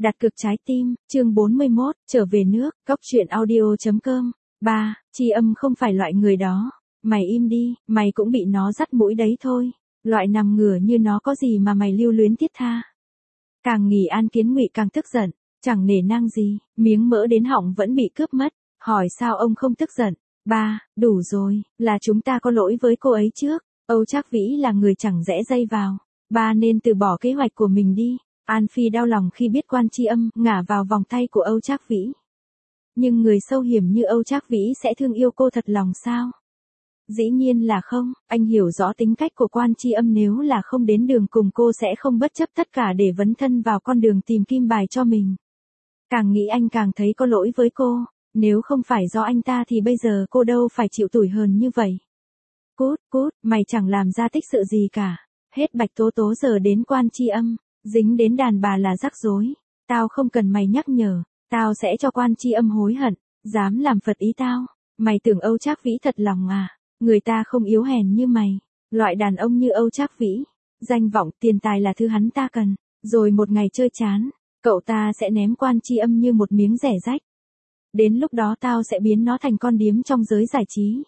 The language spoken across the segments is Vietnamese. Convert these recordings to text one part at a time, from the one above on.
Đặt cược trái tim, chương 41, trở về nước, Cóc truyện audio.com. 3. Tri Âm không phải loại người đó. Mày im đi, mày cũng bị nó dắt mũi đấy thôi. Loại nằm ngửa như nó có gì mà mày lưu luyến thiết tha. Càng nghỉ An Kiến Ngụy càng tức giận, chẳng nể nang gì, miếng mỡ đến họng vẫn bị cướp mất. Hỏi sao ông không tức giận? Ba, đủ rồi, là chúng ta có lỗi với cô ấy trước. Âu Trác Vĩ là người chẳng rẽ dây vào. Ba nên từ bỏ kế hoạch của mình đi. An Phi đau lòng khi biết Quan Tri Âm ngả vào vòng tay của Âu Trác Vĩ. Nhưng người sâu hiểm như Âu Trác Vĩ sẽ thương yêu cô thật lòng sao? Dĩ nhiên là không, anh hiểu rõ tính cách của Quan Tri Âm, nếu là không đến đường cùng cô sẽ không bất chấp tất cả để vấn thân vào con đường tìm kim bài cho mình. Càng nghĩ anh càng thấy có lỗi với cô, nếu không phải do anh ta thì bây giờ cô đâu phải chịu tủi hờn như vậy. Cút, cút, mày chẳng làm ra tích sự gì cả. Hết Bạch Tố Tố giờ đến Quan Tri Âm, dính đến đàn bà là rắc rối. Tao không cần mày nhắc nhở, tao sẽ cho Quan Tri Âm hối hận, dám làm phật ý tao. Mày tưởng Âu Trác Vĩ thật lòng à? Người ta không yếu hèn như mày. Loại đàn ông như Âu Trác Vĩ, danh vọng, tiền tài là thứ hắn ta cần. Rồi một ngày chơi chán, cậu ta sẽ ném Quan Tri Âm như một miếng rẻ rách. Đến lúc đó tao sẽ biến nó thành con điếm trong giới giải trí.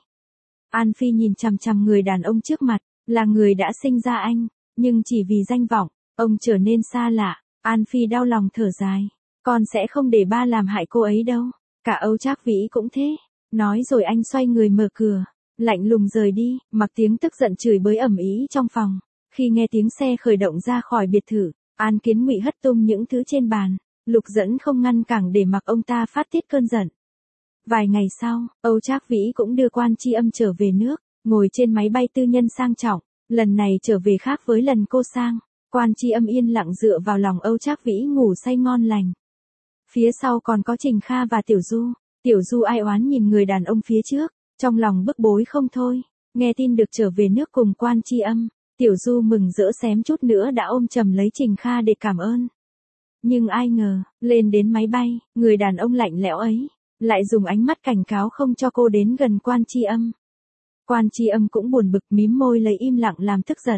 An Phi nhìn chằm chằm người đàn ông trước mặt, là người đã sinh ra anh, nhưng chỉ vì danh vọng, ông trở nên xa lạ. An Phi đau lòng thở dài, con sẽ không để ba làm hại cô ấy đâu. Cả Âu Trác Vĩ cũng thế. Nói rồi anh xoay người mở cửa, lạnh lùng rời đi, mặc tiếng tức giận chửi bới ầm ĩ trong phòng. Khi nghe tiếng xe khởi động ra khỏi biệt thự, An Kiến Ngụy hất tung những thứ trên bàn. Lục Dẫn không ngăn cản để mặc ông ta phát tiết cơn giận. Vài ngày sau, Âu Trác Vĩ cũng đưa Quan Tri Âm trở về nước, ngồi trên máy bay tư nhân sang trọng. Lần này trở về khác với lần cô sang. Quan Tri Âm yên lặng dựa vào lòng Âu Trác Vĩ ngủ say ngon lành. Phía sau còn có Trình Kha và Tiểu Du. Tiểu Du ai oán nhìn người đàn ông phía trước, trong lòng bức bối không thôi. Nghe tin được trở về nước cùng Quan Tri Âm, Tiểu Du mừng rỡ xém chút nữa đã ôm chầm lấy Trình Kha để cảm ơn. Nhưng ai ngờ, lên đến máy bay, người đàn ông lạnh lẽo ấy lại dùng ánh mắt cảnh cáo không cho cô đến gần Quan Tri Âm. Quan Tri Âm cũng buồn bực, mím môi lấy im lặng làm tức giận.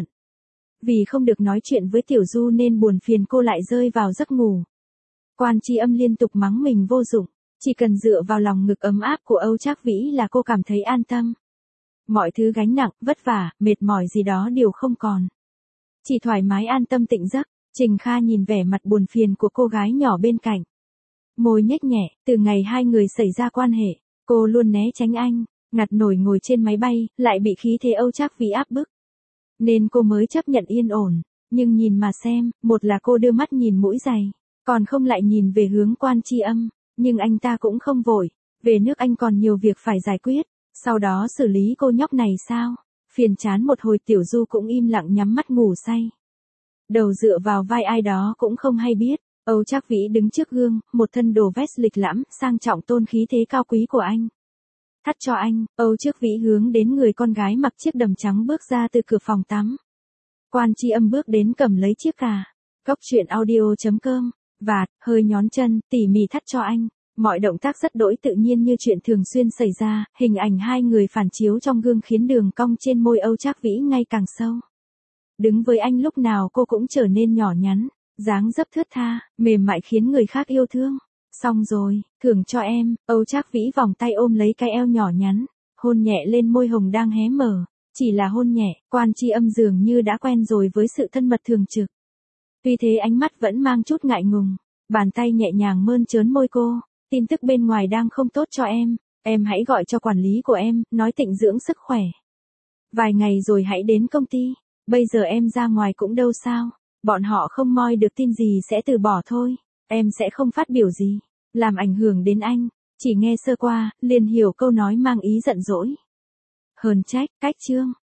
Vì không được nói chuyện với Tiểu Du nên buồn phiền cô lại rơi vào giấc ngủ. Quan Tri Âm liên tục mắng mình vô dụng, chỉ cần dựa vào lòng ngực ấm áp của Âu Trác Vĩ là cô cảm thấy an tâm. Mọi thứ gánh nặng, vất vả, mệt mỏi gì đó đều không còn. Chỉ thoải mái an tâm tịnh giấc. Trình Kha nhìn vẻ mặt buồn phiền của cô gái nhỏ bên cạnh. Môi nhếch nhẹ, từ ngày hai người xảy ra quan hệ, cô luôn né tránh anh, ngặt nổi ngồi trên máy bay, lại bị khí thế Âu Trác Vĩ áp bức. Nên cô mới chấp nhận yên ổn, nhưng nhìn mà xem, một là cô đưa mắt nhìn mũi giày, còn không lại nhìn về hướng Quan Tri Âm, nhưng anh ta cũng không vội, về nước anh còn nhiều việc phải giải quyết, sau đó xử lý cô nhóc này sao? Phiền chán một hồi Tiểu Du cũng im lặng nhắm mắt ngủ say. Đầu dựa vào vai ai đó cũng không hay biết. Âu Trác Vĩ đứng trước gương, một thân đồ vest lịch lãm, sang trọng tôn khí thế cao quý của anh. Thắt cho anh, Âu Trác Vĩ hướng đến người con gái mặc chiếc đầm trắng bước ra từ cửa phòng tắm. Quan Tri Âm bước đến cầm lấy chiếc cà. Cóc truyện audio.com. Và, hơi nhón chân, tỉ mỉ thắt cho anh. Mọi động tác rất đỗi tự nhiên như chuyện thường xuyên xảy ra, hình ảnh hai người phản chiếu trong gương khiến đường cong trên môi Âu Trác Vĩ ngày càng sâu. Đứng với anh lúc nào cô cũng trở nên nhỏ nhắn, dáng dấp thướt tha, mềm mại khiến người khác yêu thương. Xong rồi, thưởng cho em. Âu Trác Vĩ vòng tay ôm lấy cái eo nhỏ nhắn, hôn nhẹ lên môi hồng đang hé mở. Chỉ là hôn nhẹ, Quan Tri Âm dường như đã quen rồi với sự thân mật thường trực. Tuy thế ánh mắt vẫn mang chút ngại ngùng, bàn tay nhẹ nhàng mơn trớn môi cô. Tin tức bên ngoài đang không tốt cho em hãy gọi cho quản lý của em, nói tịnh dưỡng sức khỏe. Vài ngày rồi hãy đến công ty. Bây giờ em ra ngoài cũng đâu sao, bọn họ không moi được tin gì sẽ từ bỏ thôi, em sẽ không phát biểu gì, làm ảnh hưởng đến anh. Chỉ nghe sơ qua, liền hiểu câu nói mang ý giận dỗi. Hờn trách, cách chương.